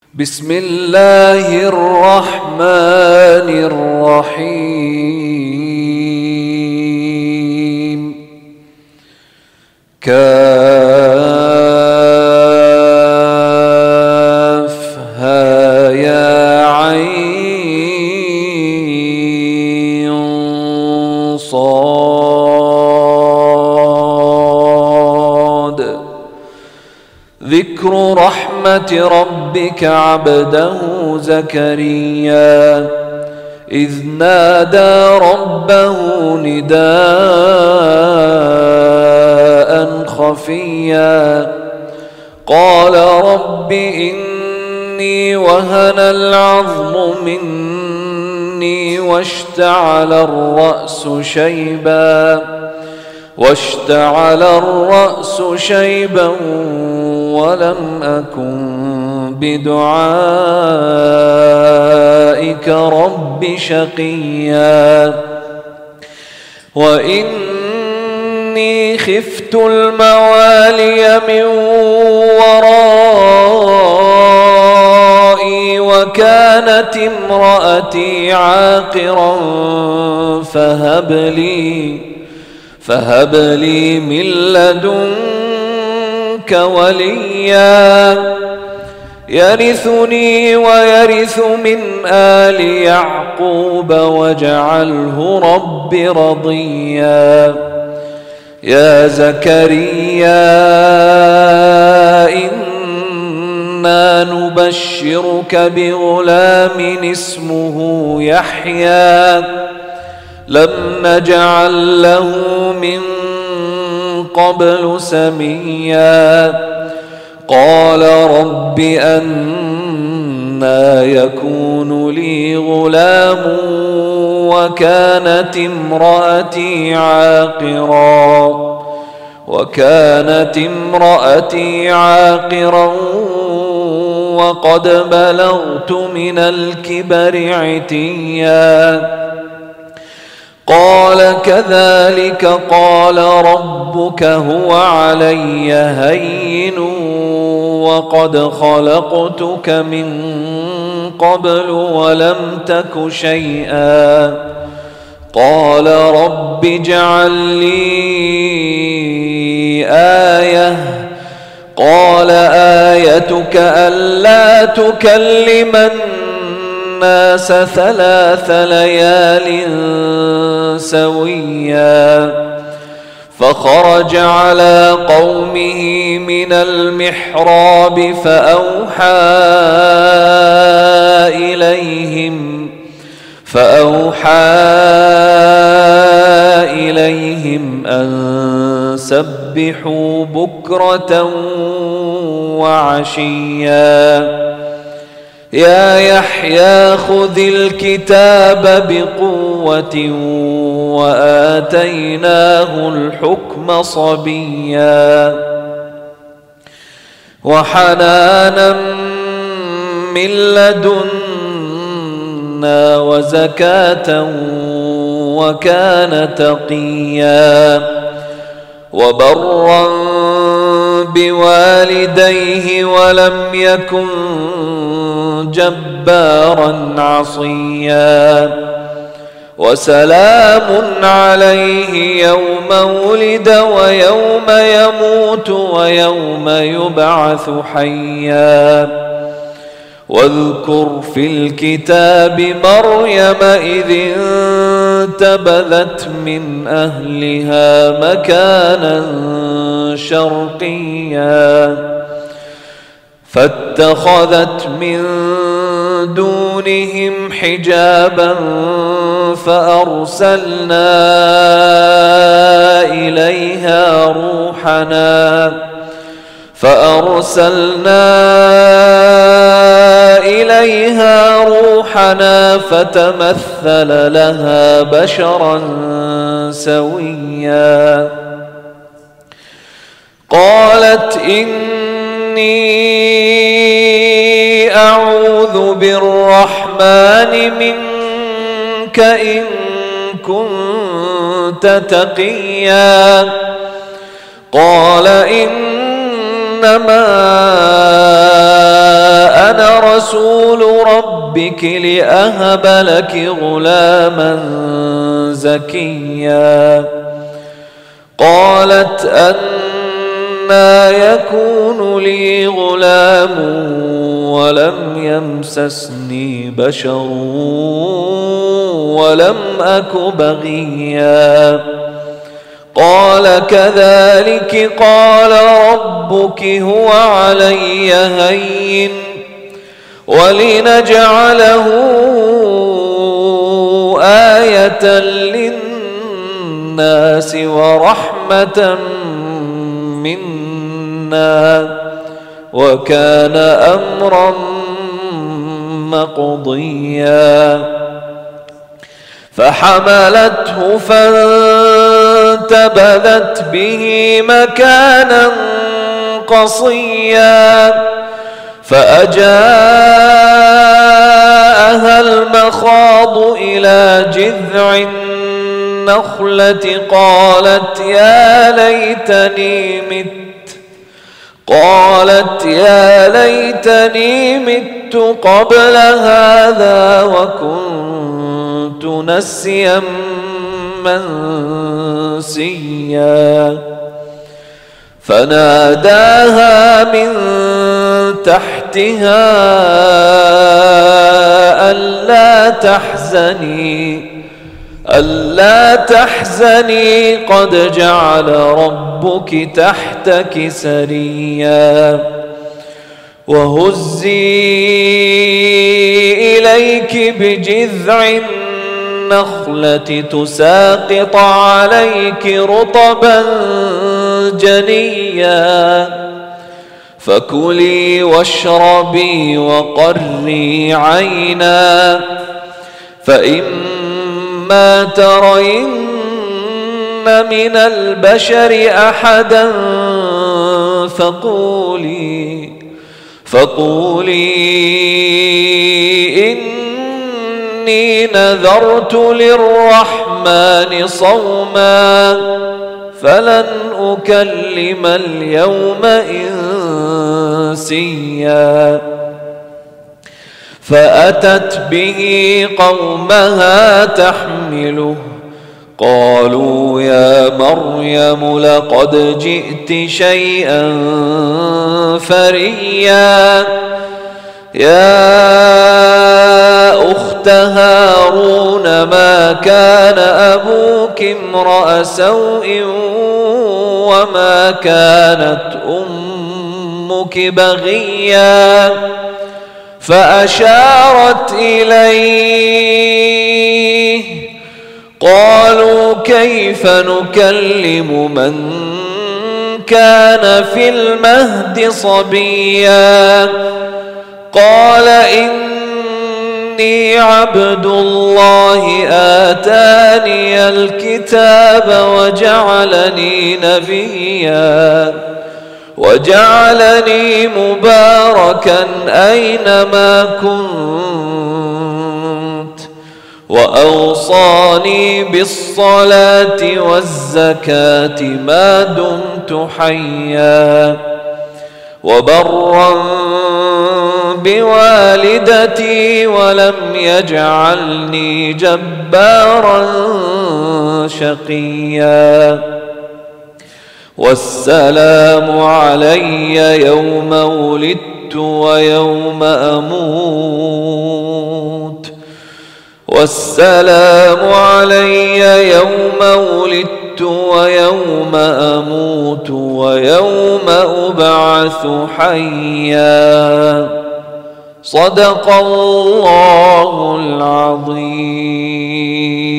بسم الله الرحمن الرحيم. كافها يا عين صاد. ذكر رحمة ربك عبده زكريا إذ نادى ربه نداء خفيا قال رب إني وهن العظم مني واشتعل الرأس شيبا ولم أكن بدعائك رب شقيا وإني خفت الموالي من ورائي وكانت امرأتي عاقرا فهب لي من لدنك وليا يرثني ويرث من آل يعقوب واجعله رب رضيا. يا زكريا إنا نبشرك بغلام اسمه يحيى لم نجعل له من قبل سميا. قال رب أنى يكون لي غلام وكانت امرأتي عاقرا وقد بلغت من الكبر عتيا. قال كذلك قال ربك هو علي هين وقد خلقتك من قبل ولم تك شيئا. قال رب اجعل لي آية. قال آيتك ألا تكلم الناس 3 ليال سويا. فخرج على قومه من المحراب فأوحى إليهم أن سبحوا بكرة وعشيا. يا يحيى خذ الكتاب بقوة وآتيناه الحكم صبيا. وحنانا من لدنا وزكاة وكان تقيا. وبرا بوالديه ولم يكن جبارا عصيا. وسلام عليه يوم ولد ويوم يموت ويوم يبعث حيا. واذكر في الكتاب مريم إذ انتبذت من أهلها مكانا شرقيا فاتخذت من دونهم حجابا فأرسلنا إليها روحنا فتمثل لها بشرا سويا. قالت إني أعوذ بالرحمن منك إن كنت تقيا. قال إنما أنا رسول ربك لأهب لك غلاما زكيا قالت أنى يكون لي غلام ولم يمسسني بشر ولم أك بغيا قال كذلك قال ربك هو علي هين ولنجعله آية للناس ورحمة منا وكان أمرا مقضيا فحملته فانتبذت به مكانا قصيا فأجاءها المخاض إلى جذع النخلة قالت يا ليتني مت قبل هذا وكنت نسيا منسيا فناداها من تحتها ألا تحزني قد جعل ربك تحتك سريا وهزي إليك بجذع النخلة تساقط عليك رطبا جنيا فكلي واشربي وقري عينا فإما ترين من البشر أحدا فقولي إني نذرت للرحمن صوما فلن أكلم اليوم إنسيا فأتت به قومها تحمله قالوا يا مريم لقد جئت شيئا فريا يا أخت هارون ما كان أبوك امرأ سوء وما كانت أمك بغيا فأشارت إليه قالوا كيف نكلم من كان في المهد صبيا قال إني عبد الله آتاني الكتاب وجعلني نبيا وجعلني مباركا أينما كنت وأوصاني بالصلاة والزكاة ما دمت حيا وبرا بوالدتي ولم يجعلني جبارا شقيا والسلام علي يوم ولدت ويوم أموت والسلام علي يوم ولدت ويوم أموت ويوم أبعث حيا صدق الله العظيم.